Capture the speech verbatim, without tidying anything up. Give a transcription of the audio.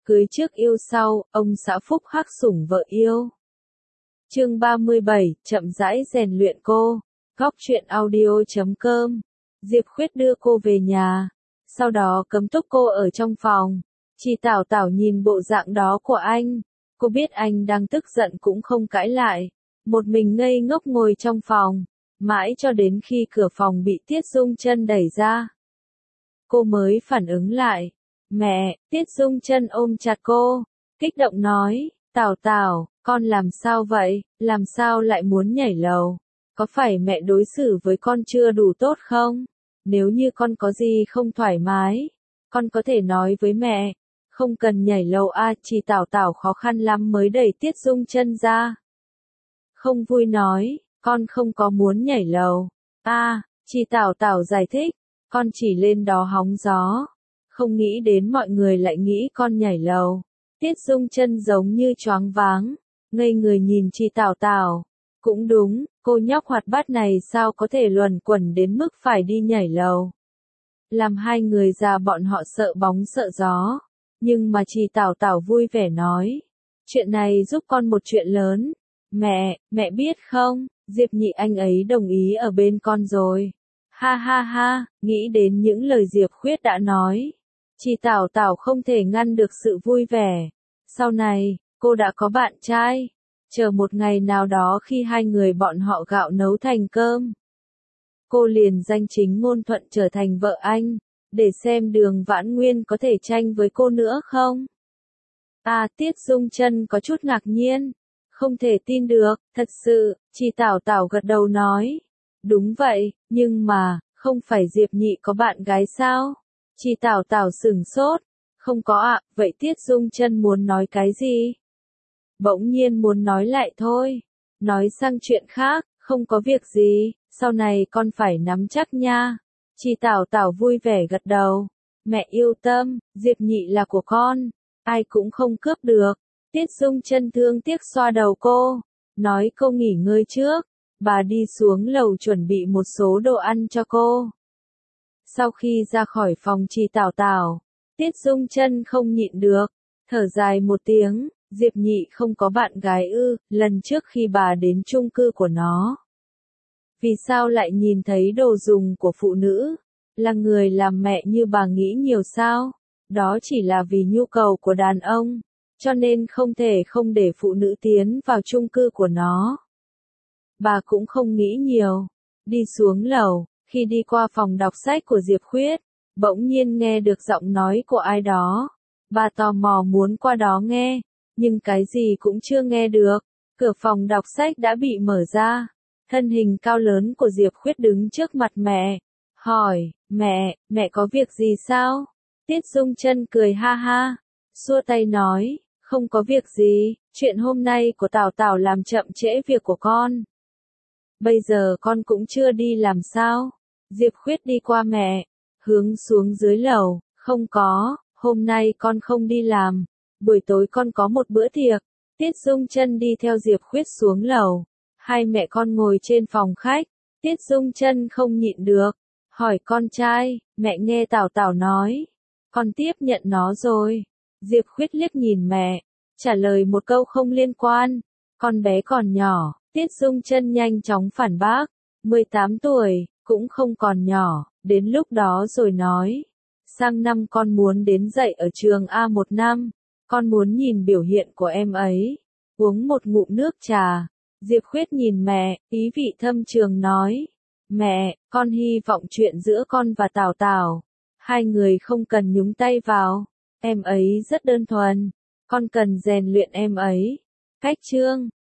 Cưới trước yêu sau, ông xã phúc hắc sủng vợ yêu. Chương ba mươi bảy, chậm rãi rèn luyện cô. Góc truyện audio chấm com. Diệp Khuyết đưa cô về nhà, sau đó cấm túc cô ở trong phòng. Chị Tảo Tảo nhìn bộ dạng đó của anh, cô biết anh đang tức giận cũng không cãi lại, một mình ngây ngốc ngồi trong phòng, mãi cho đến khi cửa phòng bị Tiết Dung Chân đẩy ra. Cô mới phản ứng lại. Mẹ, Tiết Dung Chân ôm chặt cô, kích động nói, Tảo Tảo, con làm sao vậy, làm sao lại muốn nhảy lầu? Có phải mẹ đối xử với con chưa đủ tốt không? Nếu như con có gì không thoải mái, con có thể nói với mẹ, không cần nhảy lầu a. Chị Tảo Tảo khó khăn lắm mới đẩy Tiết Dung Chân ra. Không vui nói, con không có muốn nhảy lầu. A, chị Tảo Tảo giải thích, con chỉ lên đó hóng gió. Không nghĩ đến mọi người lại nghĩ con nhảy lầu. Tiết Dung Chân giống như choáng váng, ngây người nhìn chị Tảo Tảo. Cũng đúng, cô nhóc hoạt bát này sao có thể luẩn quẩn đến mức phải đi nhảy lầu. Làm hai người già bọn họ sợ bóng sợ gió. Nhưng mà chị Tảo Tảo vui vẻ nói, chuyện này giúp con một chuyện lớn. Mẹ, mẹ biết không, Diệp Nhị anh ấy đồng ý ở bên con rồi. Ha ha ha, nghĩ đến những lời Diệp Khuyết đã nói. Chị Tảo Tảo không thể ngăn được sự vui vẻ. Sau này, cô đã có bạn trai. Chờ một ngày nào đó khi hai người bọn họ gạo nấu thành cơm, cô liền danh chính ngôn thuận trở thành vợ anh, để xem Đường Vãn Nguyên có thể tranh với cô nữa không. À, Tiết Dung Chân có chút ngạc nhiên, không thể tin được, thật sự, chị Tảo Tảo gật đầu nói. Đúng vậy, nhưng mà, không phải Diệp Nhị có bạn gái sao? Chị Tảo Tảo sửng sốt, không có ạ, à, vậy Tiết Dung Chân muốn nói cái gì? Bỗng nhiên muốn nói lại thôi, nói sang chuyện khác, không có việc gì, sau này con phải nắm chắc nha. Chị Tảo Tảo vui vẻ gật đầu, mẹ yêu tâm, Diệp Nhị là của con, ai cũng không cướp được. Tiết Dung Chân thương tiếc xoa đầu cô, nói cô nghỉ ngơi trước, bà đi xuống lầu chuẩn bị một số đồ ăn cho cô. Sau khi ra khỏi phòng chị Tảo Tảo, Tiết Dung Chân không nhịn được, thở dài một tiếng, Diệp Nhị không có bạn gái ư? Lần trước khi bà đến chung cư của nó, vì sao lại nhìn thấy đồ dùng của phụ nữ? Là người làm mẹ như bà nghĩ nhiều sao? Đó chỉ là vì nhu cầu của đàn ông, cho nên không thể không để phụ nữ tiến vào chung cư của nó. Bà cũng không nghĩ nhiều, đi xuống lầu, khi đi qua phòng đọc sách của Diệp Khuyết, bỗng nhiên nghe được giọng nói của ai đó. Bà tò mò muốn qua đó nghe, nhưng cái gì cũng chưa nghe được. Cửa phòng đọc sách đã bị mở ra. Thân hình cao lớn của Diệp Khuyết đứng trước mặt mẹ, hỏi, mẹ, mẹ có việc gì sao? Tiết Dung Chân cười ha ha, xua tay nói, không có việc gì, chuyện hôm nay của Tảo Tảo làm chậm trễ việc của con. Bây giờ con cũng chưa đi làm sao? Diệp Khuyết đi qua mẹ, hướng xuống dưới lầu, không có, hôm nay con không đi làm, buổi tối con có một bữa tiệc. Tiết Dung Chân đi theo Diệp Khuyết xuống lầu, hai mẹ con ngồi trên phòng khách, Tiết Dung Chân không nhịn được, hỏi con trai, mẹ nghe Tảo Tảo nói, con tiếp nhận nó rồi. Diệp Khuyết liếc nhìn mẹ, trả lời một câu không liên quan, con bé còn nhỏ. Tiết Dung Chân nhanh chóng phản bác, mười tám tuổi, cũng không còn nhỏ, đến lúc đó rồi nói. Sang năm con muốn đến dạy ở trường A một năm, con muốn nhìn biểu hiện của em ấy. Uống một ngụm nước trà, Diệp Khuyết nhìn mẹ, ý vị thâm trường nói. Mẹ, con hy vọng chuyện giữa con và Tảo Tảo, hai người không cần nhúng tay vào, em ấy rất đơn thuần, con cần rèn luyện em ấy. Cách chương